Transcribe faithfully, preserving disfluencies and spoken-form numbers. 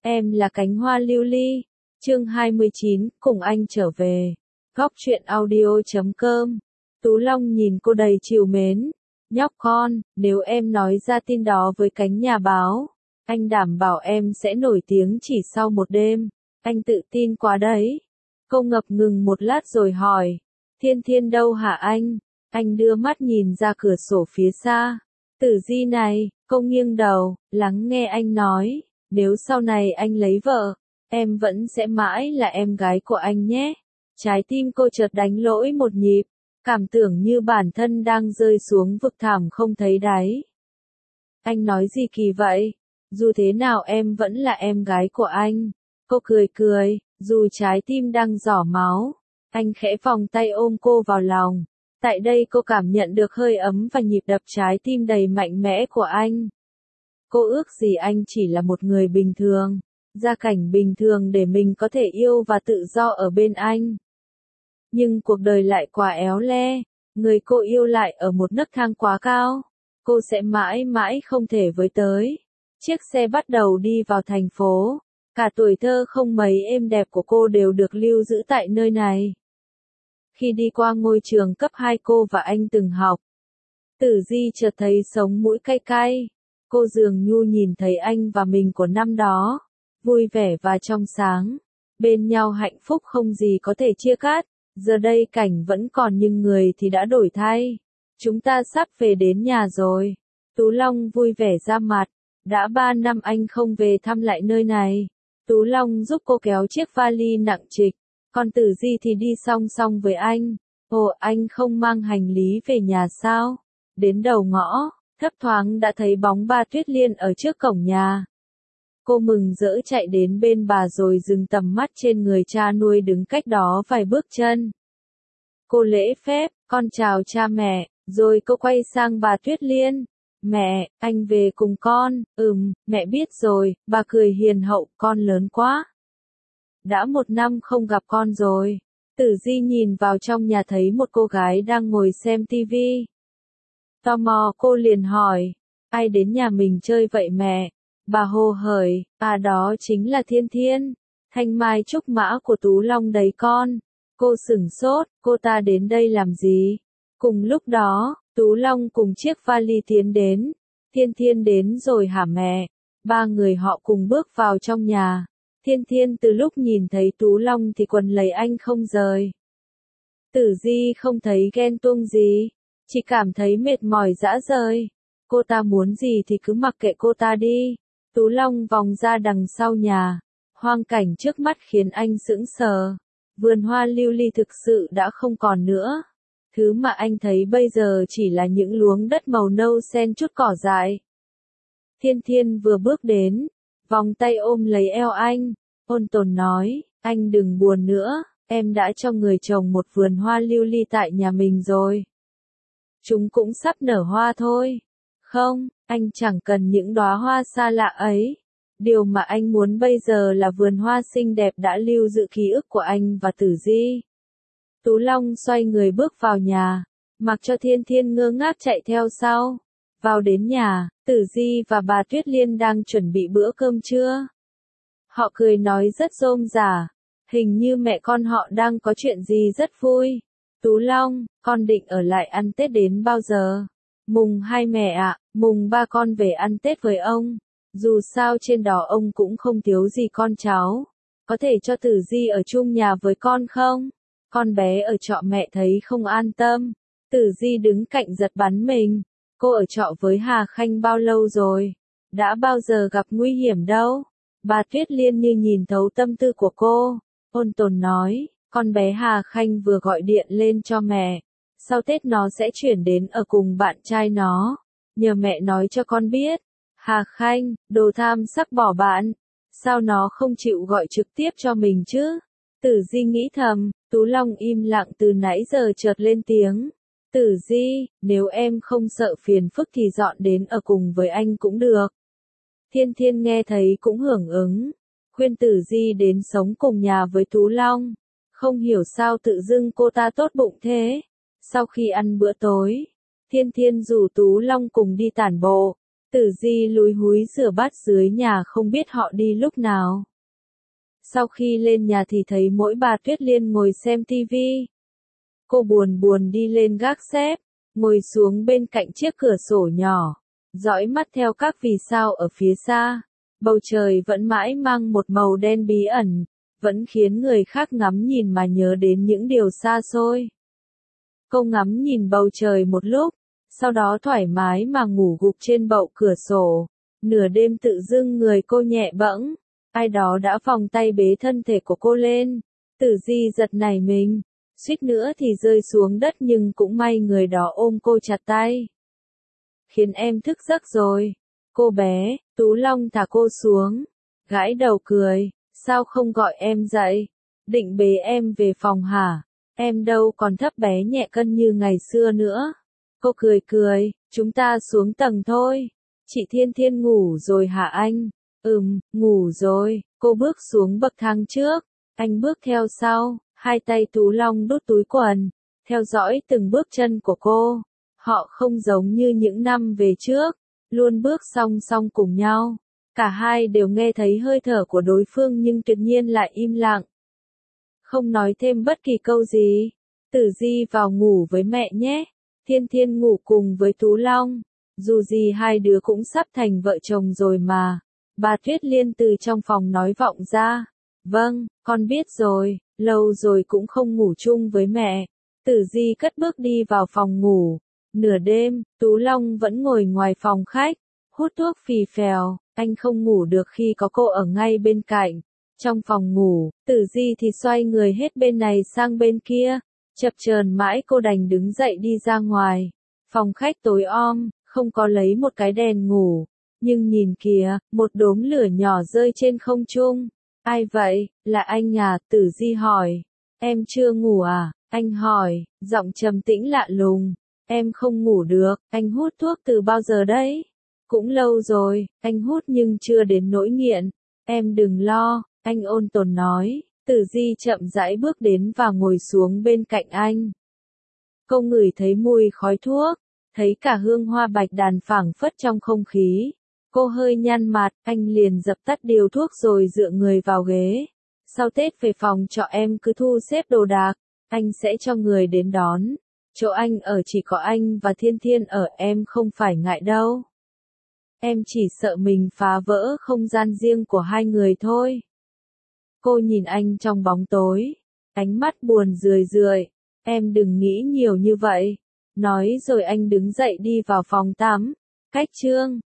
Em là cánh hoa lưu ly. Chương hai mươi chín, cùng anh trở về. Góc truyện audio chấm com. Tú Long nhìn cô đầy trìu mến. Nhóc con, nếu em nói ra tin đó với cánh nhà báo, anh đảm bảo em sẽ nổi tiếng chỉ sau một đêm. Anh tự tin quá đấy. Cô ngập ngừng một lát rồi hỏi. Thiên Thiên đâu hả anh? Anh đưa mắt nhìn ra cửa sổ phía xa. Tử Di này, cô nghiêng đầu, lắng nghe anh nói. Nếu sau này anh lấy vợ, em vẫn sẽ mãi là em gái của anh nhé. Trái tim cô chợt đánh lỗi một nhịp, cảm tưởng như bản thân đang rơi xuống vực thẳm không thấy đáy. Anh nói gì kỳ vậy? Dù thế nào em vẫn là em gái của anh. Cô cười cười, dù trái tim đang rỏ máu. Anh khẽ vòng tay ôm cô vào lòng. Tại đây cô cảm nhận được hơi ấm và nhịp đập trái tim đầy mạnh mẽ của anh. Cô ước gì anh chỉ là một người bình thường, gia cảnh bình thường để mình có thể yêu và tự do ở bên anh. Nhưng cuộc đời lại quá éo le, người cô yêu lại ở một nấc thang quá cao, cô sẽ mãi mãi không thể với tới. Chiếc xe bắt đầu đi vào thành phố, cả tuổi thơ không mấy êm đẹp của cô đều được lưu giữ tại nơi này. Khi đi qua ngôi trường cấp hai cô và anh từng học, Tử Di chợt thấy sống mũi cay cay. Cô dường như nhìn thấy anh và mình của năm đó, vui vẻ và trong sáng, bên nhau hạnh phúc không gì có thể chia cắt. Giờ đây cảnh vẫn còn nhưng người thì đã đổi thay. Chúng ta sắp về đến nhà rồi. Tú Long vui vẻ ra mặt. Đã ba năm anh không về thăm lại nơi này. Tú Long giúp cô kéo chiếc vali nặng trịch. Còn Tử Di thì đi song song với anh. Ồ, anh không mang hành lý về nhà sao? Đến đầu ngõ, thấp thoáng đã thấy bóng bà Tuyết Liên ở trước cổng nhà. Cô mừng rỡ chạy đến bên bà rồi dừng tầm mắt trên người cha nuôi đứng cách đó vài bước chân. Cô lễ phép, con chào cha mẹ, rồi cô quay sang bà Tuyết Liên. Mẹ, anh về cùng con. Ừm, mẹ biết rồi, bà cười hiền hậu, con lớn quá. Đã một năm không gặp con rồi. Tử Di nhìn vào trong nhà thấy một cô gái đang ngồi xem tivi. Tò mò cô liền hỏi, ai đến nhà mình chơi vậy mẹ? Bà hồ hởi, à đó chính là Thiên Thiên, thanh mai trúc mã của Tú Long đấy con. Cô sửng sốt, cô ta đến đây làm gì? Cùng lúc đó, Tú Long cùng chiếc vali tiến đến. Thiên Thiên đến rồi hả mẹ? Ba người họ cùng bước vào trong nhà. Thiên Thiên từ lúc nhìn thấy Tú Long thì quần lấy anh không rời. Tử Di không thấy ghen tuông gì, chỉ cảm thấy mệt mỏi rã rời. Cô ta muốn gì thì cứ mặc kệ cô ta đi. Tú Long vòng ra đằng sau nhà. Hoang cảnh trước mắt khiến anh sững sờ. Vườn hoa lưu ly thực sự đã không còn nữa. Thứ mà anh thấy bây giờ chỉ là những luống đất màu nâu xen chút cỏ dại. Thiên Thiên vừa bước đến, vòng tay ôm lấy eo anh, ôn tồn nói, anh đừng buồn nữa, em đã cho người trồng một vườn hoa lưu ly tại nhà mình rồi. Chúng cũng sắp nở hoa thôi. Không, anh chẳng cần những đóa hoa xa lạ ấy. Điều mà anh muốn bây giờ là vườn hoa xinh đẹp đã lưu giữ ký ức của anh và Tử Di. Tú Long xoay người bước vào nhà, mặc cho Thiên Thiên ngơ ngác chạy theo sau. Vào đến nhà, Tử Di và bà Tuyết Liên đang chuẩn bị bữa cơm trưa. Họ cười nói rất rôm rả, hình như mẹ con họ đang có chuyện gì rất vui. Tú Long, con định ở lại ăn Tết đến bao giờ? Mùng hai mẹ ạ, mùng ba con về ăn Tết với ông. Dù sao trên đó ông cũng không thiếu gì con cháu. Có thể cho Tử Di ở chung nhà với con không? Con bé ở trọ mẹ thấy không an tâm. Tử Di đứng cạnh giật bắn mình. Cô ở trọ với Hà Khanh bao lâu rồi? Đã bao giờ gặp nguy hiểm đâu? Bà Tuyết Liên như nhìn thấu tâm tư của cô. Ôn tồn nói, con bé Hà Khanh vừa gọi điện lên cho mẹ. Sau Tết nó sẽ chuyển đến ở cùng bạn trai nó. Nhờ mẹ nói cho con biết. Hà Khanh, đồ tham sắp bỏ bạn. Sao nó không chịu gọi trực tiếp cho mình chứ? Tử Di nghĩ thầm. Tú Long im lặng từ nãy giờ chợt lên tiếng. Tử Di, nếu em không sợ phiền phức thì dọn đến ở cùng với anh cũng được. Thiên Thiên nghe thấy cũng hưởng ứng. Khuyên Tử Di đến sống cùng nhà với Tú Long. Không hiểu sao tự dưng cô ta tốt bụng thế. Sau khi ăn bữa tối, Thiên Thiên rủ Tú Long cùng đi tản bộ. Tử Di lúi húi rửa bát dưới nhà không biết họ đi lúc nào. Sau khi lên nhà thì thấy mỗi bà Tuyết Liên ngồi xem tivi. Cô buồn buồn đi lên gác xếp, ngồi xuống bên cạnh chiếc cửa sổ nhỏ, dõi mắt theo các vì sao ở phía xa. Bầu trời vẫn mãi mang một màu đen bí ẩn, vẫn khiến người khác ngắm nhìn mà nhớ đến những điều xa xôi. Cô ngắm nhìn bầu trời một lúc, sau đó thoải mái mà ngủ gục trên bậu cửa sổ. Nửa đêm tự dưng người cô nhẹ bẫng, ai đó đã vòng tay bế thân thể của cô lên. Tử Di giật nảy mình, suýt nữa thì rơi xuống đất nhưng cũng may người đó ôm cô chặt tay. Khiến em thức giấc rồi. Cô bé, Tú Long thả cô xuống, gãi đầu cười, sao không gọi em dậy? Định bế em về phòng hả? Em đâu còn thấp bé nhẹ cân như ngày xưa nữa. Cô cười cười, chúng ta xuống tầng thôi. Chị Thiên Thiên ngủ rồi hả anh? Ừm, ngủ rồi. Cô bước xuống bậc thang trước, anh bước theo sau, hai tay Tú Long đút túi quần, theo dõi từng bước chân của cô. Họ không giống như những năm về trước, luôn bước song song cùng nhau. Cả hai đều nghe thấy hơi thở của đối phương nhưng tuyệt nhiên lại im lặng. Không nói thêm bất kỳ câu gì. Tử Di vào ngủ với mẹ nhé. Thiên Thiên ngủ cùng với Tú Long. Dù gì hai đứa cũng sắp thành vợ chồng rồi mà. Bà Tuyết Liên từ trong phòng nói vọng ra. Vâng, con biết rồi, lâu rồi cũng không ngủ chung với mẹ. Tử Di cất bước đi vào phòng ngủ. Nửa đêm, Tú Long vẫn ngồi ngoài phòng khách, hút thuốc phì phèo, anh không ngủ được khi có cô ở ngay bên cạnh. Trong phòng ngủ, Tử Di thì xoay người hết bên này sang bên kia, chập chờn mãi cô đành đứng dậy đi ra ngoài. Phòng khách tối om, không có lấy một cái đèn ngủ, nhưng nhìn kìa, một đốm lửa nhỏ rơi trên không trung. Ai vậy? Là anh à? Tử Di hỏi. Em chưa ngủ à? Anh hỏi, giọng trầm tĩnh lạ lùng. Em không ngủ được, anh hút thuốc từ bao giờ đấy? Cũng lâu rồi, anh hút nhưng chưa đến nỗi nghiện. Em đừng lo, anh ôn tồn nói. Tử Di chậm rãi bước đến và ngồi xuống bên cạnh anh. Cô ngửi thấy mùi khói thuốc, thấy cả hương hoa bạch đàn phảng phất trong không khí. Cô hơi nhăn mặt, anh liền dập tắt điếu thuốc rồi dựa người vào ghế. Sau Tết về phòng trọ em cứ thu xếp đồ đạc, anh sẽ cho người đến đón. Chỗ anh ở chỉ có anh và Thiên Thiên ở, em không phải ngại đâu. Em chỉ sợ mình phá vỡ không gian riêng của hai người thôi. Cô nhìn anh trong bóng tối, ánh mắt buồn rười rượi. Em đừng nghĩ nhiều như vậy. Nói rồi anh đứng dậy đi vào phòng tắm. Cách chương